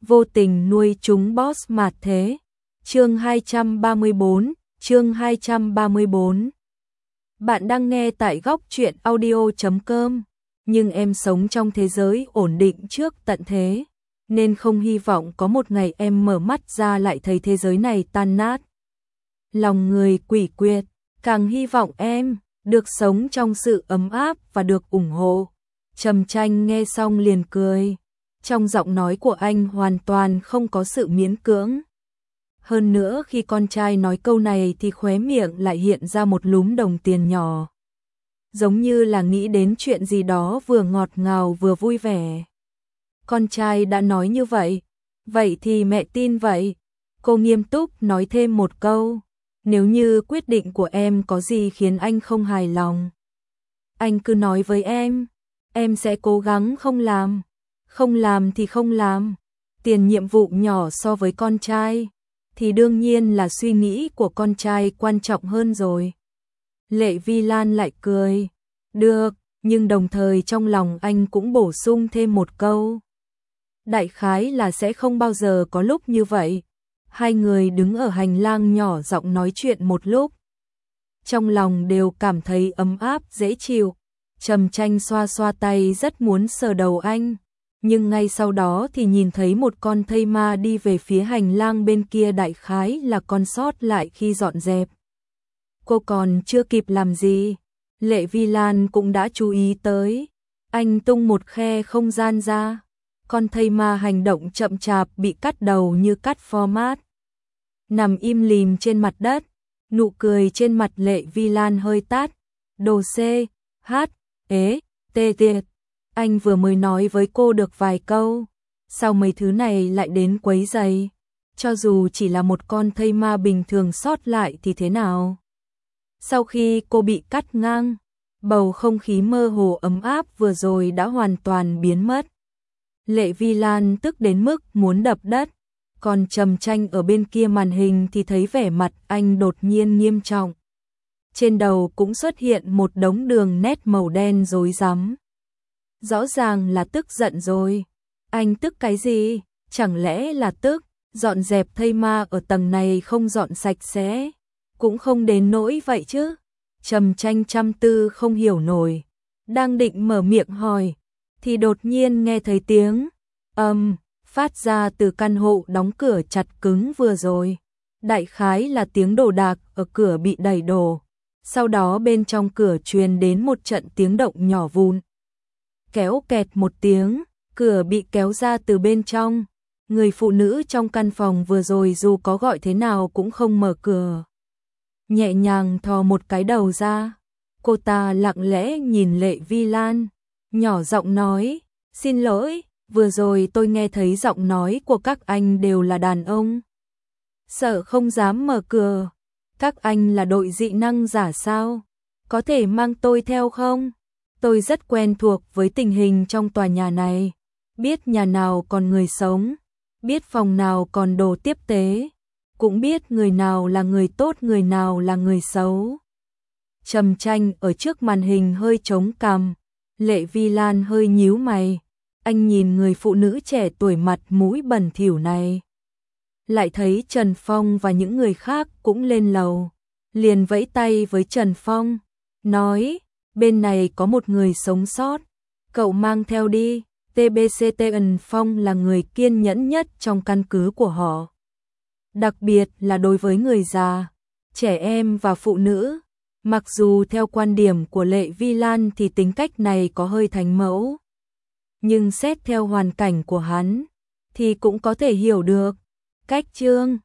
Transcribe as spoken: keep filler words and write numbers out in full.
vô tình nuôi chúng boss mạt thế. Chương hai trăm ba mươi bốn, chương hai trăm ba mươi bốn. Bạn đang nghe tại góc truyện audio chấm com, nhưng em sống trong thế giới ổn định trước tận thế, nên không hy vọng có một ngày em mở mắt ra lại thấy thế giới này tan nát. Lòng người quỷ quyệt, càng hy vọng em được sống trong sự ấm áp và được ủng hộ. Trầm Tranh nghe xong liền cười, trong giọng nói của anh hoàn toàn không có sự miễn cưỡng. Hơn nữa khi con trai nói câu này thì khóe miệng lại hiện ra một lúm đồng tiền nhỏ. Giống như là nghĩ đến chuyện gì đó vừa ngọt ngào vừa vui vẻ. Con trai đã nói như vậy, vậy thì mẹ tin vậy. Cô nghiêm túc nói thêm một câu, nếu như quyết định của em có gì khiến anh không hài lòng, anh cứ nói với em, em sẽ cố gắng không làm. Không làm thì không làm. Tiền nhiệm vụ nhỏ so với con trai, thì đương nhiên là suy nghĩ của con trai quan trọng hơn rồi. Lệ Vi Lan lại cười, được, nhưng đồng thời trong lòng anh cũng bổ sung thêm một câu. Đại khái là sẽ không bao giờ có lúc như vậy. Hai người đứng ở hành lang nhỏ giọng nói chuyện một lúc. Trong lòng đều cảm thấy ấm áp dễ chịu. Trầm Tranh xoa xoa tay rất muốn sờ đầu anh. Nhưng ngay sau đó thì nhìn thấy một con thây ma đi về phía hành lang bên kia, đại khái là con sót lại khi dọn dẹp. Cô còn chưa kịp làm gì, Lệ Vi Lan cũng đã chú ý tới. Anh tung một khe không gian ra. Con thây ma hành động chậm chạp bị cắt đầu như cắt format. Nằm im lìm trên mặt đất, nụ cười trên mặt Lệ Vi Lan hơi tắt. Đồ C, H, ế, tê tiệt. Anh vừa mới nói với cô được vài câu, sao mấy thứ này lại đến quấy rầy? Cho dù chỉ là một con thây ma bình thường sót lại thì thế nào? Sau khi cô bị cắt ngang, bầu không khí mơ hồ ấm áp vừa rồi đã hoàn toàn biến mất. Lệ Vi Lan tức đến mức muốn đập đất, còn Trầm Tranh ở bên kia màn hình thì thấy vẻ mặt anh đột nhiên nghiêm trọng. Trên đầu cũng xuất hiện một đống đường nét màu đen rối rắm. Rõ ràng là tức giận rồi. Anh tức cái gì? Chẳng lẽ là tức dọn dẹp thây ma ở tầng này không dọn sạch sẽ? Cũng không đến nỗi vậy chứ. Trầm Tranh chăm tư không hiểu nổi, đang định mở miệng hỏi thì đột nhiên nghe thấy tiếng âm um, phát ra từ căn hộ đóng cửa chặt cứng vừa rồi. Đại khái là tiếng đồ đạc ở cửa bị đẩy đổ. Sau đó bên trong cửa truyền đến một trận tiếng động nhỏ vụn. Kéo kẹt một tiếng, cửa bị kéo ra từ bên trong. Người phụ nữ trong căn phòng vừa rồi dù có gọi thế nào cũng không mở cửa. Nhẹ nhàng thò một cái đầu ra. Cô ta lặng lẽ nhìn Lệ Vi Lan, nhỏ giọng nói, xin lỗi, vừa rồi tôi nghe thấy giọng nói của các anh đều là đàn ông. Sợ không dám mở cửa. Các anh là đội dị năng giả sao? Có thể mang tôi theo không? Tôi rất quen thuộc với tình hình trong tòa nhà này. Biết nhà nào còn người sống, biết phòng nào còn đồ tiếp tế, cũng biết người nào là người tốt, người nào là người xấu. Trầm Tranh ở trước màn hình hơi chống cằm. Lệ Vi Lan hơi nhíu mày. Anh nhìn người phụ nữ trẻ tuổi mặt mũi bẩn thỉu này. Lại thấy Trần Phong và những người khác cũng lên lầu. Liền vẫy tay với Trần Phong, nói, bên này có một người sống sót, cậu mang theo đi. tê bê xê Trần Phong là người kiên nhẫn nhất trong căn cứ của họ. Đặc biệt là đối với người già, trẻ em và phụ nữ. Mặc dù theo quan điểm của Lệ Vi Lan thì tính cách này có hơi thánh mẫu, nhưng xét theo hoàn cảnh của hắn thì cũng có thể hiểu được. Cách Trương